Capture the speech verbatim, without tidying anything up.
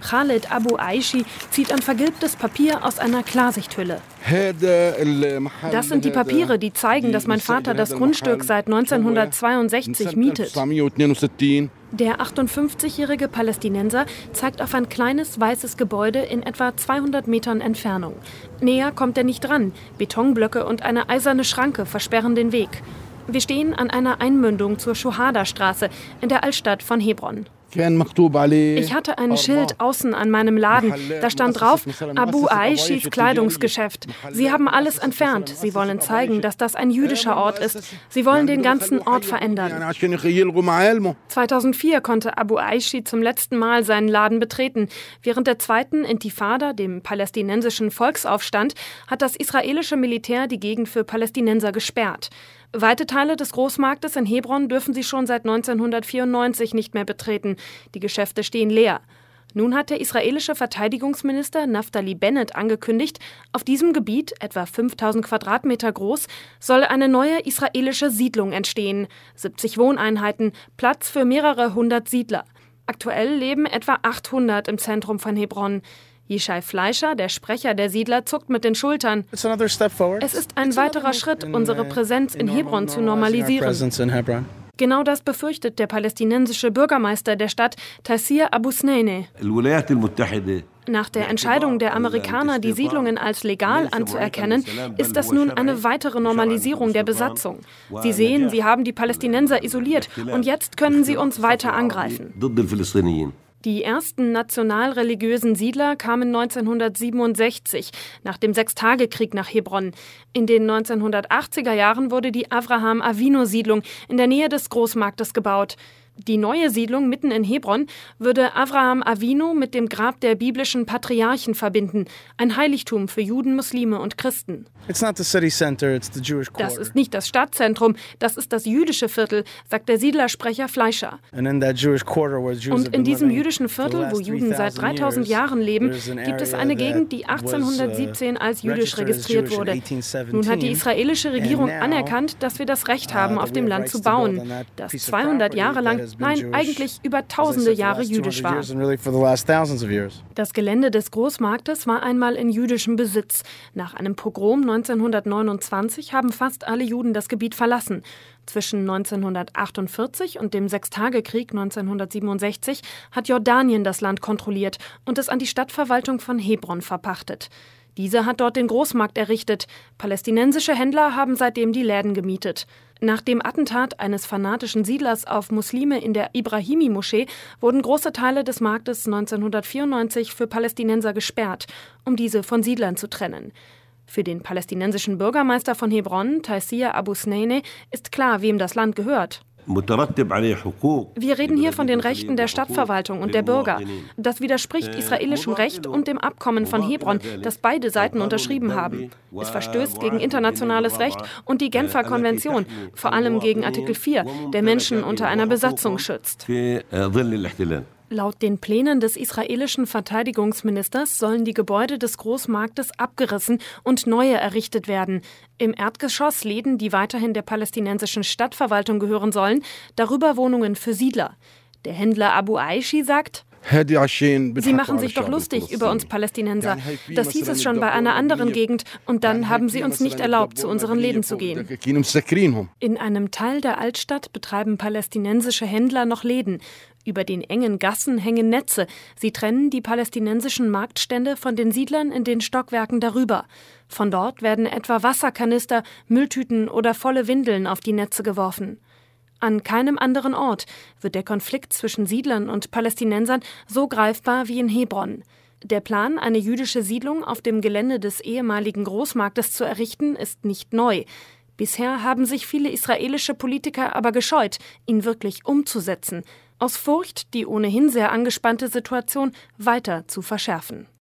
Khaled Abu Aishi zieht ein vergilbtes Papier aus einer Klarsichthülle. Das sind die Papiere, die zeigen, dass mein Vater das Grundstück seit neunzehnhundertzweiundsechzig mietet. Der achtundfünfzigjährige Palästinenser zeigt auf ein kleines weißes Gebäude in etwa zweihundert Metern Entfernung. Näher kommt er nicht ran. Betonblöcke und eine eiserne Schranke versperren den Weg. Wir stehen an einer Einmündung zur Schuhada-Straße in der Altstadt von Hebron. Ich hatte ein Schild außen an meinem Laden. Da stand drauf, Abu Aishis Kleidungsgeschäft. Sie haben alles entfernt. Sie wollen zeigen, dass das ein jüdischer Ort ist. Sie wollen den ganzen Ort verändern. zweitausendvier konnte Abu Aishi zum letzten Mal seinen Laden betreten. Während der zweiten Intifada, dem palästinensischen Volksaufstand, hat das israelische Militär die Gegend für Palästinenser gesperrt. Weite Teile des Großmarktes in Hebron dürfen sie schon seit neunzehnhundertvierundneunzig nicht mehr betreten. Die Geschäfte stehen leer. Nun hat der israelische Verteidigungsminister Naftali Bennett angekündigt, auf diesem Gebiet, etwa fünftausend Quadratmeter groß, soll eine neue israelische Siedlung entstehen. siebzig Wohneinheiten, Platz für mehrere hundert Siedler. Aktuell leben etwa achthundert im Zentrum von Hebron. Yishai Fleischer, der Sprecher der Siedler, zuckt mit den Schultern. Es ist ein weiterer Schritt, unsere Präsenz in Hebron zu normalisieren. Genau das befürchtet der palästinensische Bürgermeister der Stadt, Taysir Abu Sneine. Nach der Entscheidung der Amerikaner, die Siedlungen als legal anzuerkennen, ist das nun eine weitere Normalisierung der Besatzung. Sie sehen, sie haben die Palästinenser isoliert und jetzt können sie uns weiter angreifen. Die ersten nationalreligiösen Siedler kamen neunzehnhundertsiebenundsechzig, nach dem Sechstagekrieg nach Hebron. In den neunzehnhundertachtziger Jahren wurde die Avraham-Avinu-Siedlung in der Nähe des Großmarktes gebaut. Die neue Siedlung mitten in Hebron würde Avraham Avinu mit dem Grab der biblischen Patriarchen verbinden, ein Heiligtum für Juden, Muslime und Christen. Das ist nicht das Stadtzentrum, das ist das jüdische Viertel, sagt der Siedlersprecher Fleischer. Und in diesem jüdischen Viertel, wo Juden seit dreitausend Jahren leben, gibt es eine Gegend, die achtzehnhundertsiebzehn als jüdisch registriert wurde. Nun hat die israelische Regierung anerkannt, dass wir das Recht haben, auf dem Land zu bauen, das zweihundert Jahre lang, nein, eigentlich über tausende Jahre jüdisch war. Das Gelände des Großmarktes war einmal in jüdischem Besitz. Nach einem Pogrom neunzehnhundertneunundzwanzig haben fast alle Juden das Gebiet verlassen. Zwischen neunzehnhundertachtundvierzig und dem Sechstagekrieg neunzehnhundertsiebenundsechzig hat Jordanien das Land kontrolliert und es an die Stadtverwaltung von Hebron verpachtet. Diese hat dort den Großmarkt errichtet. Palästinensische Händler haben seitdem die Läden gemietet. Nach dem Attentat eines fanatischen Siedlers auf Muslime in der Ibrahimi-Moschee wurden große Teile des Marktes neunzehnhundertvierundneunzig für Palästinenser gesperrt, um diese von Siedlern zu trennen. Für den palästinensischen Bürgermeister von Hebron, Taysir Abu Sneine, ist klar, wem das Land gehört. Wir reden hier von den Rechten der Stadtverwaltung und der Bürger. Das widerspricht israelischem Recht und dem Abkommen von Hebron, das beide Seiten unterschrieben haben. Es verstößt gegen internationales Recht und die Genfer Konvention, vor allem gegen Artikel vier, der Menschen unter einer Besatzung schützt. Laut den Plänen des israelischen Verteidigungsministers sollen die Gebäude des Großmarktes abgerissen und neue errichtet werden. Im Erdgeschoss Läden, die weiterhin der palästinensischen Stadtverwaltung gehören sollen, darüber Wohnungen für Siedler. Der Händler Abu Aishi sagt: Sie machen sich doch lustig über uns Palästinenser. Das hieß es schon bei einer anderen Gegend und dann haben sie uns nicht erlaubt, zu unseren Läden zu gehen. In einem Teil der Altstadt betreiben palästinensische Händler noch Läden. Über den engen Gassen hängen Netze. Sie trennen die palästinensischen Marktstände von den Siedlern in den Stockwerken darüber. Von dort werden etwa Wasserkanister, Mülltüten oder volle Windeln auf die Netze geworfen. An keinem anderen Ort wird der Konflikt zwischen Siedlern und Palästinensern so greifbar wie in Hebron. Der Plan, eine jüdische Siedlung auf dem Gelände des ehemaligen Großmarktes zu errichten, ist nicht neu. Bisher haben sich viele israelische Politiker aber gescheut, ihn wirklich umzusetzen, aus Furcht, die ohnehin sehr angespannte Situation weiter zu verschärfen.